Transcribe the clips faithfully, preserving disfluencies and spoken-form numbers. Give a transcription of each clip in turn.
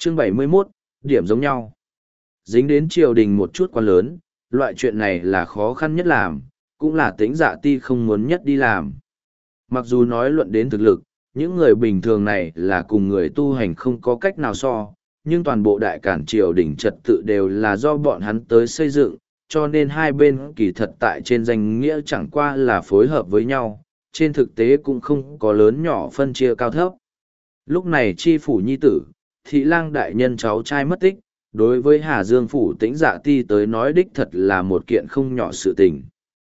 Chương bảy mươi 71, điểm giống nhau. Dính đến triều đình một chút quá lớn, loại chuyện này là khó khăn nhất làm, cũng là Tĩnh Dạ Ti không muốn nhất đi làm. Mặc dù nói luận đến thực lực, những người bình thường này là cùng người tu hành không có cách nào so, nhưng toàn bộ đại cản triều đình trật tự đều là do bọn hắn tới xây dựng, cho nên hai bên kỳ thật tại trên danh nghĩa chẳng qua là phối hợp với nhau, trên thực tế cũng không có lớn nhỏ phân chia cao thấp. Lúc này chi phủ nhi tử, thị lang đại nhân cháu trai mất tích, đối với Hà Dương phủ Tĩnh Dạ Ti tới nói đích thật là một kiện không nhỏ sự tình.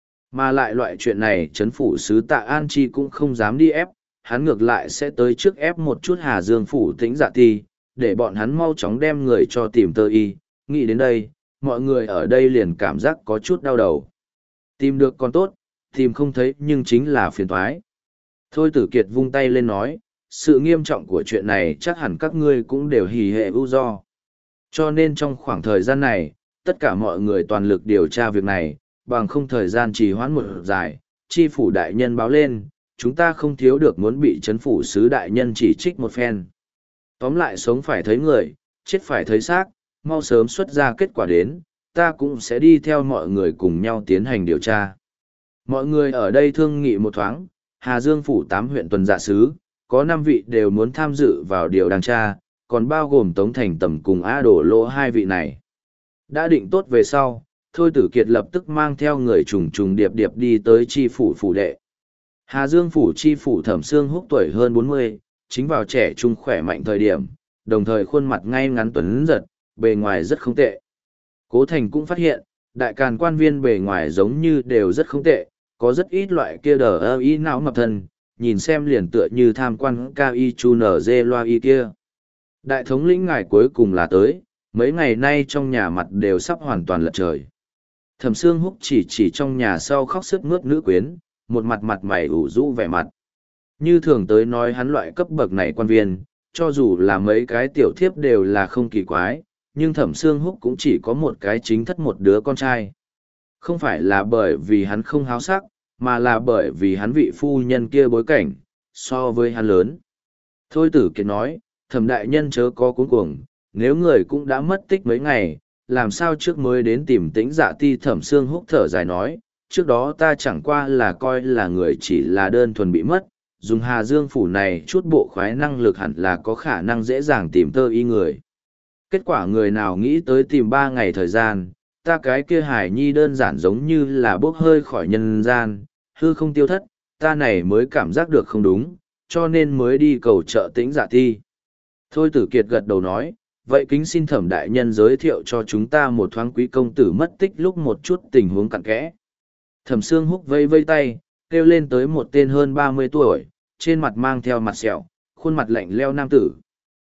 Mà lại loại chuyện này chấn phủ sứ Tạ An Chi cũng không dám đi ép, hắn ngược lại sẽ tới trước ép một chút Hà Dương phủ Tĩnh Dạ Ti, để bọn hắn mau chóng đem người cho tìm tơ y. Nghĩ đến đây, mọi người ở đây liền cảm giác có chút đau đầu. Tìm được còn tốt, tìm không thấy nhưng chính là phiền toái. Thôi Tử Kiệt vung tay lên nói, sự nghiêm trọng của chuyện này chắc hẳn các ngươi cũng đều hỉ hệ ưu do. Cho nên trong khoảng thời gian này, tất cả mọi người toàn lực điều tra việc này, bằng không thời gian trì hoãn một dài, chi phủ đại nhân báo lên, chúng ta không thiếu được muốn bị chấn phủ sứ đại nhân chỉ trích một phen. Tóm lại sống phải thấy người, chết phải thấy xác, mau sớm xuất ra kết quả đến, ta cũng sẽ đi theo mọi người cùng nhau tiến hành điều tra. Mọi người ở đây thương nghị một thoáng, Hà Dương phủ tám huyện tuần dạ sứ, có năm vị đều muốn tham dự vào điều đang tra, còn bao gồm Tống Thành Tầm cùng A Đổ Lỗ hai vị này. Đã định tốt về sau, Thôi Tử Kiệt lập tức mang theo người trùng trùng điệp điệp đi tới chi phủ phủ đệ. Hà Dương phủ chi phủ Thẩm Sương Húc tuổi hơn bốn mươi, chính vào trẻ trung khỏe mạnh thời điểm, đồng thời khuôn mặt ngay ngắn tuấn giật, bề ngoài rất không tệ. Cố Thành cũng phát hiện, đại càn quan viên bề ngoài giống như đều rất không tệ, có rất ít loại kia đờ ơ y não mập thân, nhìn xem liền tựa như tham quan cao y chu nở dê loa y kia. Đại thống lĩnh ngài cuối cùng là tới, mấy ngày nay trong nhà mặt đều sắp hoàn toàn lật trời. Thẩm Sương Húc chỉ chỉ trong nhà sau khóc sức mướt nữ quyến, một mặt mặt mày ủ rũ vẻ mặt. Như thường tới nói hắn loại cấp bậc này quan viên, cho dù là mấy cái tiểu thiếp đều là không kỳ quái, nhưng Thẩm Sương Húc cũng chỉ có một cái chính thất một đứa con trai. Không phải là bởi vì hắn không háo sắc, mà là bởi vì hắn vị phu nhân kia bối cảnh, so với hắn lớn. Thôi Tử Kiệt nói, Thẩm đại nhân chớ có cuống cuồng, nếu người cũng đã mất tích mấy ngày, làm sao trước mới đến tìm Tĩnh Dạ Ti. Thẩm Sương Húc thở dài nói, trước đó ta chẳng qua là coi là người chỉ là đơn thuần bị mất, dùng Hà Dương phủ này chút bộ khoái năng lực hẳn là có khả năng dễ dàng tìm tơ y người. Kết quả người nào nghĩ tới tìm ba ngày thời gian, ta cái kia hải nhi đơn giản giống như là bốc hơi khỏi nhân gian, hư không tiêu thất, ta này mới cảm giác được không đúng, cho nên mới đi cầu trợ Tĩnh Dạ Ti. Thôi Tử Kiệt gật đầu nói, vậy kính xin Thẩm đại nhân giới thiệu cho chúng ta một thoáng quý công tử mất tích lúc một chút tình huống cặn kẽ. Thẩm Sương Húc vây vây tay, kêu lên tới một tên hơn ba mươi tuổi, trên mặt mang theo mặt sẹo, khuôn mặt lạnh leo nam tử.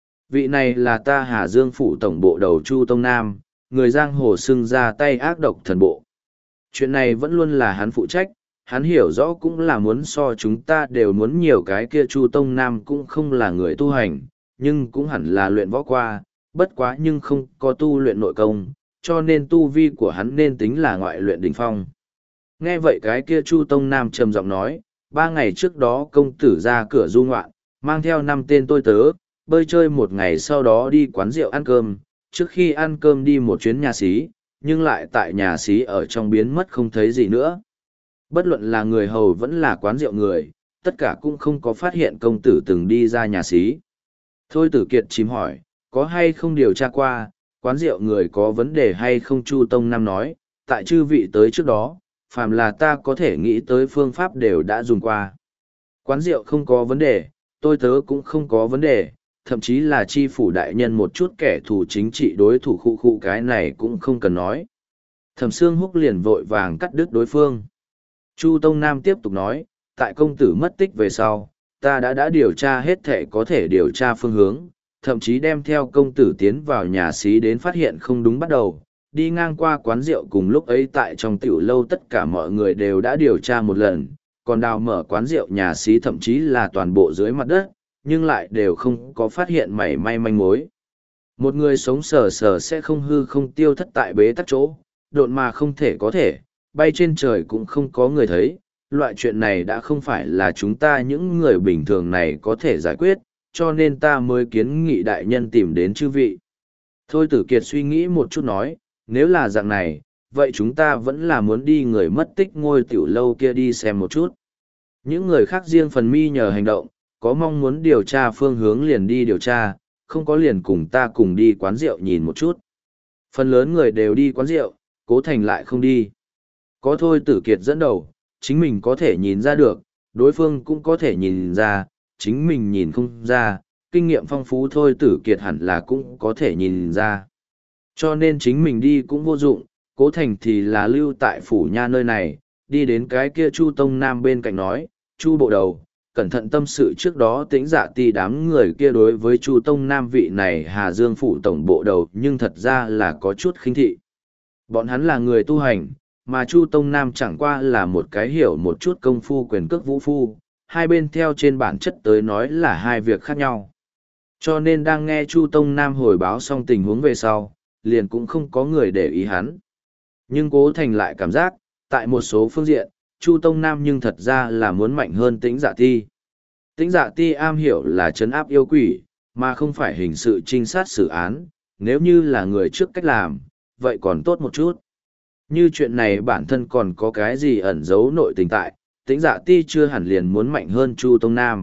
Vị này là ta Hà Dương phủ tổng bộ đầu Chu Tông Nam, người giang hồ xưng ra tay ác độc thần bộ. Chuyện này vẫn luôn là hắn phụ trách, hắn hiểu rõ cũng là muốn so chúng ta đều muốn nhiều. Cái kia Chu Tông Nam cũng không là người tu hành, nhưng cũng hẳn là luyện võ qua, bất quá nhưng không có tu luyện nội công, cho nên tu vi của hắn nên tính là ngoại luyện đỉnh phong. Nghe vậy cái kia Chu Tông Nam trầm giọng nói, ba ngày trước đó công tử ra cửa du ngoạn, mang theo năm tên tôi tớ, bơi chơi một ngày sau đó đi quán rượu ăn cơm, trước khi ăn cơm đi một chuyến nhà xí, nhưng lại tại nhà xí ở trong biến mất không thấy gì nữa. Bất luận là người hầu vẫn là quán rượu người, tất cả cũng không có phát hiện công tử từng đi ra nhà xí. Thôi Tử Kiệt chìm hỏi, có hay không điều tra qua, quán rượu người có vấn đề hay không? Chu Tông Nam nói, tại chư vị tới trước đó, phàm là ta có thể nghĩ tới phương pháp đều đã dùng qua. Quán rượu không có vấn đề, tôi tớ cũng không có vấn đề, thậm chí là chi phủ đại nhân một chút kẻ thù chính trị đối thủ khu khu cái này cũng không cần nói. Thẩm Sương Húc liền vội vàng cắt đứt đối phương. Chu Tông Nam tiếp tục nói, tại công tử mất tích về sau, ta đã đã điều tra hết thể có thể điều tra phương hướng, thậm chí đem theo công tử tiến vào nhà xí đến phát hiện không đúng bắt đầu, đi ngang qua quán rượu cùng lúc ấy tại trong tiểu lâu tất cả mọi người đều đã điều tra một lần, còn đào mở quán rượu nhà xí thậm chí là toàn bộ dưới mặt đất, nhưng lại đều không có phát hiện mảy may manh mối. Một người sống sờ sờ sẽ không hư không tiêu thất tại bế tắc chỗ, độn mà không thể có thể, bay trên trời cũng không có người thấy. Loại chuyện này đã không phải là chúng ta những người bình thường này có thể giải quyết, cho nên ta mới kiến nghị đại nhân tìm đến chư vị. Thôi Tử Kiệt suy nghĩ một chút nói, nếu là dạng này, vậy chúng ta vẫn là muốn đi người mất tích ngôi tiểu lâu kia đi xem một chút. Những người khác riêng phần mi nhờ hành động, có mong muốn điều tra phương hướng liền đi điều tra, không có liền cùng ta cùng đi quán rượu nhìn một chút. Phần lớn người đều đi quán rượu, Cố Thành lại không đi. Có Thôi Tử Kiệt dẫn đầu, chính mình có thể nhìn ra được, đối phương cũng có thể nhìn ra, chính mình nhìn không ra, kinh nghiệm phong phú Thôi Tử Kiệt hẳn là cũng có thể nhìn ra. Cho nên chính mình đi cũng vô dụng, Cố Thành thì là lưu tại phủ nha nơi này, đi đến cái kia Chu Tông Nam bên cạnh nói, Chu bộ đầu, cẩn thận tâm sự trước đó tĩnh dạ ti đám người kia đối với Chu Tông Nam vị này Hà Dương phủ tổng bộ đầu nhưng thật ra là có chút khinh thị. Bọn hắn là người tu hành, mà Chu Tông Nam chẳng qua là một cái hiểu một chút công phu quyền cước vũ phu, hai bên theo trên bản chất tới nói là hai việc khác nhau. Cho nên đang nghe Chu Tông Nam hồi báo xong tình huống về sau, liền cũng không có người để ý hắn. Nhưng Cố Thành lại cảm giác, tại một số phương diện, Chu Tông Nam nhưng thật ra là muốn mạnh hơn Tĩnh Dạ Ti. Tĩnh Dạ Ti am hiểu là trấn áp yêu quỷ, mà không phải hình sự trinh sát xử án, nếu như là người trước cách làm, vậy còn tốt một chút. Như chuyện này bản thân còn có cái gì ẩn giấu nội tình tại, Tĩnh Dạ Ti chưa hẳn liền muốn mạnh hơn Chu Tông Nam.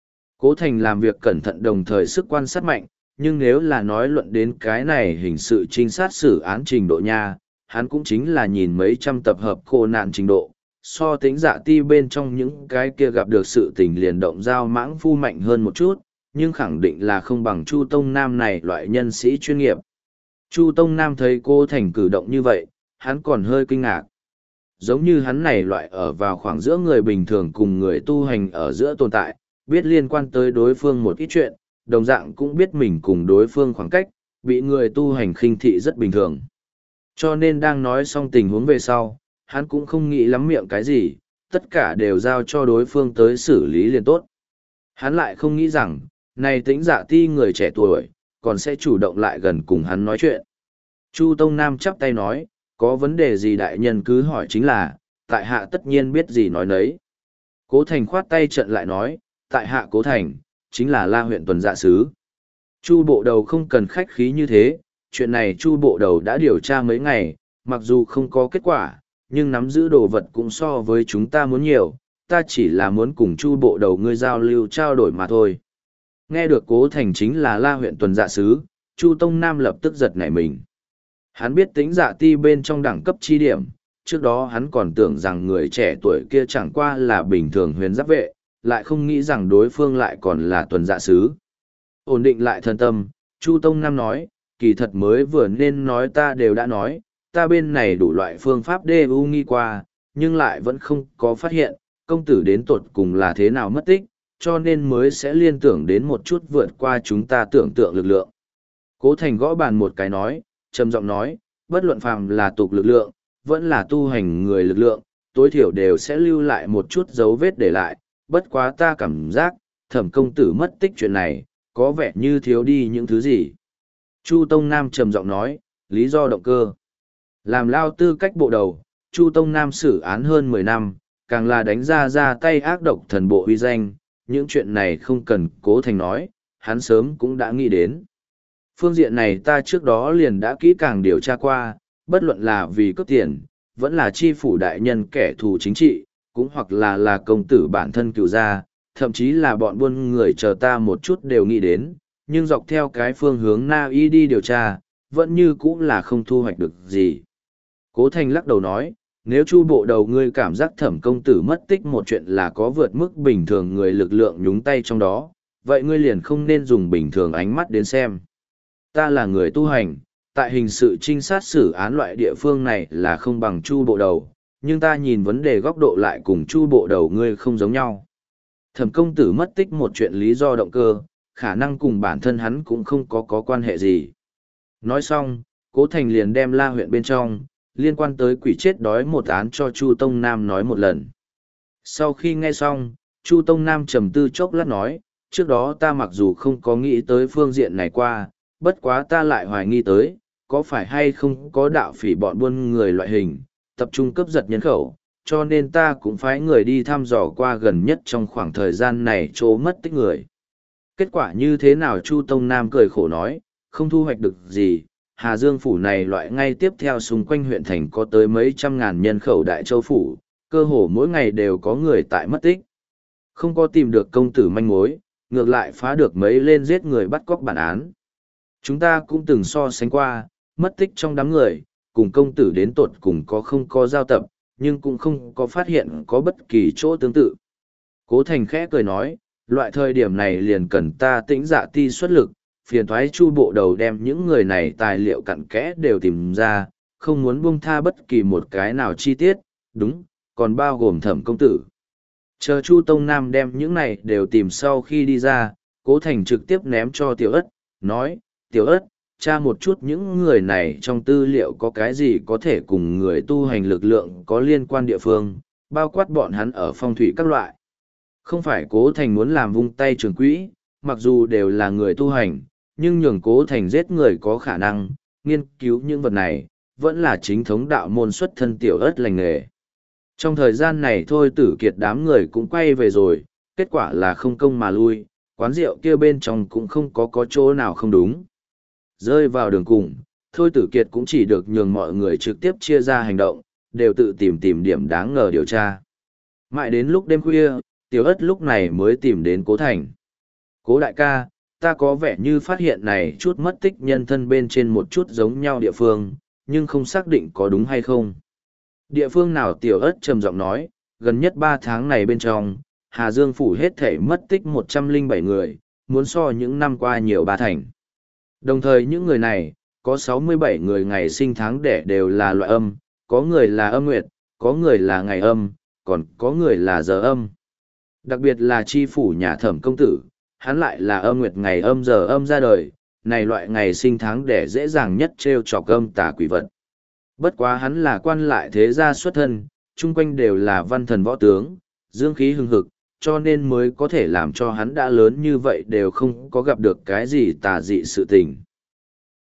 Cố Thành làm việc cẩn thận đồng thời sức quan sát mạnh, nhưng nếu là nói luận đến cái này hình sự trinh sát xử án trình độ nha, hắn cũng chính là nhìn mấy trăm tập hợp khô nạn trình độ, so Tĩnh Dạ Ti bên trong những cái kia gặp được sự tình liền động giao mãng phu mạnh hơn một chút, nhưng khẳng định là không bằng Chu Tông Nam này loại nhân sĩ chuyên nghiệp. Chu Tông Nam thấy Cố Thành cử động như vậy, hắn còn hơi kinh ngạc. Giống như hắn này loại ở vào khoảng giữa người bình thường cùng người tu hành ở giữa tồn tại, biết liên quan tới đối phương một ít chuyện, đồng dạng cũng biết mình cùng đối phương khoảng cách, bị người tu hành khinh thị rất bình thường. Cho nên đang nói xong tình huống về sau, hắn cũng không nghĩ lắm miệng cái gì, tất cả đều giao cho đối phương tới xử lý liền tốt. Hắn lại không nghĩ rằng, này Tĩnh Dạ Ti người trẻ tuổi, còn sẽ chủ động lại gần cùng hắn nói chuyện. Chu Tông Nam chắp tay nói, có vấn đề gì đại nhân cứ hỏi chính là, tại hạ tất nhiên biết gì nói nấy. Cố Thành khoát tay trận lại nói, tại hạ Cố Thành, chính là La huyện tuần dạ sứ. Chu bộ đầu không cần khách khí như thế, chuyện này Chu bộ đầu đã điều tra mấy ngày, mặc dù không có kết quả, nhưng nắm giữ đồ vật cũng so với chúng ta muốn nhiều, ta chỉ là muốn cùng Chu bộ đầu ngươi giao lưu trao đổi mà thôi. Nghe được Cố Thành chính là La huyện tuần dạ sứ, Chu Tông Nam lập tức giật nảy mình. Hắn biết Tĩnh Dạ Ti bên trong đẳng cấp chi điểm, trước đó hắn còn tưởng rằng người trẻ tuổi kia chẳng qua là bình thường huyền giáp vệ, lại không nghĩ rằng đối phương lại còn là tuần dạ sứ. Ổn định lại thân tâm, Chu Tông Nam nói, kỳ thật mới vừa nên nói ta đều đã nói, ta bên này đủ loại phương pháp đê u nghi qua, nhưng lại vẫn không có phát hiện, công tử đến tột cùng là thế nào mất tích, cho nên mới sẽ liên tưởng đến một chút vượt qua chúng ta tưởng tượng lực lượng. Cố Thành gõ bàn một cái nói, trầm giọng nói, bất luận phàm là tục lực lượng, vẫn là tu hành người lực lượng, tối thiểu đều sẽ lưu lại một chút dấu vết để lại, bất quá ta cảm giác, Thẩm công tử mất tích chuyện này, có vẻ như thiếu đi những thứ gì. Chu Tông Nam trầm giọng nói, lý do động cơ. Làm lao tư cách bộ đầu, Chu Tông Nam xử án hơn mười năm, càng là đánh ra ra tay ác độc thần bộ uy danh, những chuyện này không cần Cố Thành nói, hắn sớm cũng đã nghĩ đến. Phương diện này ta trước đó liền đã kỹ càng điều tra qua, bất luận là vì cướp tiền, vẫn là chi phủ đại nhân kẻ thù chính trị, cũng hoặc là là công tử bản thân cựu gia, thậm chí là bọn buôn người chờ ta một chút đều nghĩ đến, nhưng dọc theo cái phương hướng Na Y đi điều tra, vẫn như cũng là không thu hoạch được gì. Cố Thành lắc đầu nói, nếu Chu bộ đầu ngươi cảm giác Thẩm công tử mất tích một chuyện là có vượt mức bình thường người lực lượng nhúng tay trong đó, vậy ngươi liền không nên dùng bình thường ánh mắt đến xem. Ta là người tu hành, tại hình sự trinh sát xử án loại địa phương này là không bằng Chu bộ đầu, nhưng ta nhìn vấn đề góc độ lại cùng Chu bộ đầu ngươi không giống nhau. Thẩm công tử mất tích một chuyện lý do động cơ, khả năng cùng bản thân hắn cũng không có có quan hệ gì. Nói xong, Cố Thành liền đem La huyện bên trong, liên quan tới quỷ chết đói một án cho Chu Tông Nam nói một lần. Sau khi nghe xong, Chu Tông Nam trầm tư chốc lát nói, trước đó ta mặc dù không có nghĩ tới phương diện này qua, bất quá ta lại hoài nghi tới, có phải hay không có đạo phỉ bọn buôn người loại hình, tập trung cướp giật nhân khẩu, cho nên ta cũng phái người đi thăm dò qua gần nhất trong khoảng thời gian này chỗ mất tích người. Kết quả như thế nào Chu Tông Nam cười khổ nói, không thu hoạch được gì, Hà Dương phủ này loại ngay tiếp theo xung quanh huyện thành có tới mấy trăm ngàn nhân khẩu đại châu phủ, cơ hồ mỗi ngày đều có người tại mất tích. Không có tìm được công tử manh mối, ngược lại phá được mấy lên giết người bắt cóc bản án. Chúng ta cũng từng so sánh qua, mất tích trong đám người, cùng công tử đến tột cùng có không có giao tập, nhưng cũng không có phát hiện có bất kỳ chỗ tương tự. Cố Thành khẽ cười nói, loại thời điểm này liền cần ta tĩnh dạ ti xuất lực, phiền thoái chu bộ đầu đem những người này tài liệu cặn kẽ đều tìm ra, không muốn buông tha bất kỳ một cái nào chi tiết, đúng, còn bao gồm thẩm công tử. Chờ Chu Tông Nam đem những này đều tìm sau khi đi ra, Cố Thành trực tiếp ném cho Tiểu Ất, nói, Tiểu Ất, tra một chút những người này trong tư liệu có cái gì có thể cùng người tu hành lực lượng có liên quan địa phương, bao quát bọn hắn ở phong thủy các loại. Không phải Cố Thành muốn làm vung tay trường quỹ, mặc dù đều là người tu hành, nhưng nhường Cố Thành giết người có khả năng, nghiên cứu những vật này, vẫn là chính thống đạo môn xuất thân Tiểu Ất lành nghề. Trong thời gian này thôi Tử Kiệt đám người cũng quay về rồi, kết quả là không công mà lui, quán rượu kia bên trong cũng không có có chỗ nào không đúng. Rơi vào đường cùng, thôi Tử Kiệt cũng chỉ được nhường mọi người trực tiếp chia ra hành động, đều tự tìm tìm điểm đáng ngờ điều tra. Mãi đến lúc đêm khuya, Tiểu Ất lúc này mới tìm đến Cố Thành. Cố đại ca, ta có vẻ như phát hiện này chút mất tích nhân thân bên trên một chút giống nhau địa phương, nhưng không xác định có đúng hay không. Địa phương nào Tiểu Ất trầm giọng nói, gần nhất ba tháng này bên trong, Hà Dương phủ hết thể mất tích một trăm lẻ bảy người, muốn so những năm qua nhiều ba thành. Đồng thời những người này, có sáu mươi bảy người ngày sinh tháng đẻ đều là loại âm, có người là âm nguyệt, có người là ngày âm, còn có người là giờ âm. Đặc biệt là chi phủ nhà thẩm công tử, hắn lại là âm nguyệt ngày âm giờ âm ra đời, này loại ngày sinh tháng đẻ dễ dàng nhất treo chọc âm tà quỷ vật. Bất quá hắn là quan lại thế gia xuất thân, chung quanh đều là văn thần võ tướng, dương khí hưng hực, cho nên mới có thể làm cho hắn đã lớn như vậy đều không có gặp được cái gì tà dị sự tình.